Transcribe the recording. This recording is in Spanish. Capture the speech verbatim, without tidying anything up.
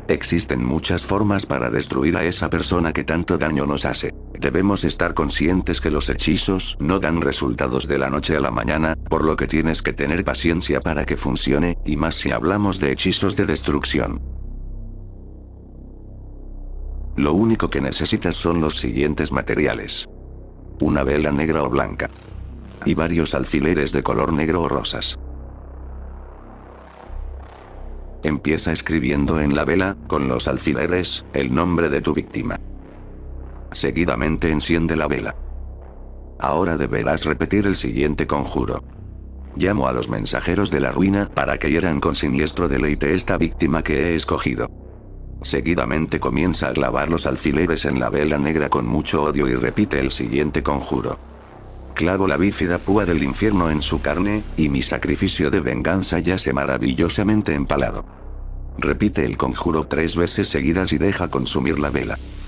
Existen muchas formas para destruir a esa persona que tanto daño nos hace. Debemos estar conscientes que los hechizos no dan resultados de la noche a la mañana, por lo que tienes que tener paciencia para que funcione, y más si hablamos de hechizos de destrucción. Lo único que necesitas son los siguientes materiales. Una vela negra o blanca. Y varios alfileres de color negro o rosas. Empieza escribiendo en la vela, con los alfileres, el nombre de tu víctima. Seguidamente enciende la vela. Ahora deberás repetir el siguiente conjuro. Llamo a los mensajeros de la ruina para que hieran con siniestro deleite esta víctima que he escogido. Seguidamente comienza a clavar los alfileres en la vela negra con mucho odio y repite el siguiente conjuro. Clavo la bífida púa del infierno en su carne, y mi sacrificio de venganza yace maravillosamente empalado. Repite el conjuro tres veces seguidas y deja consumir la vela.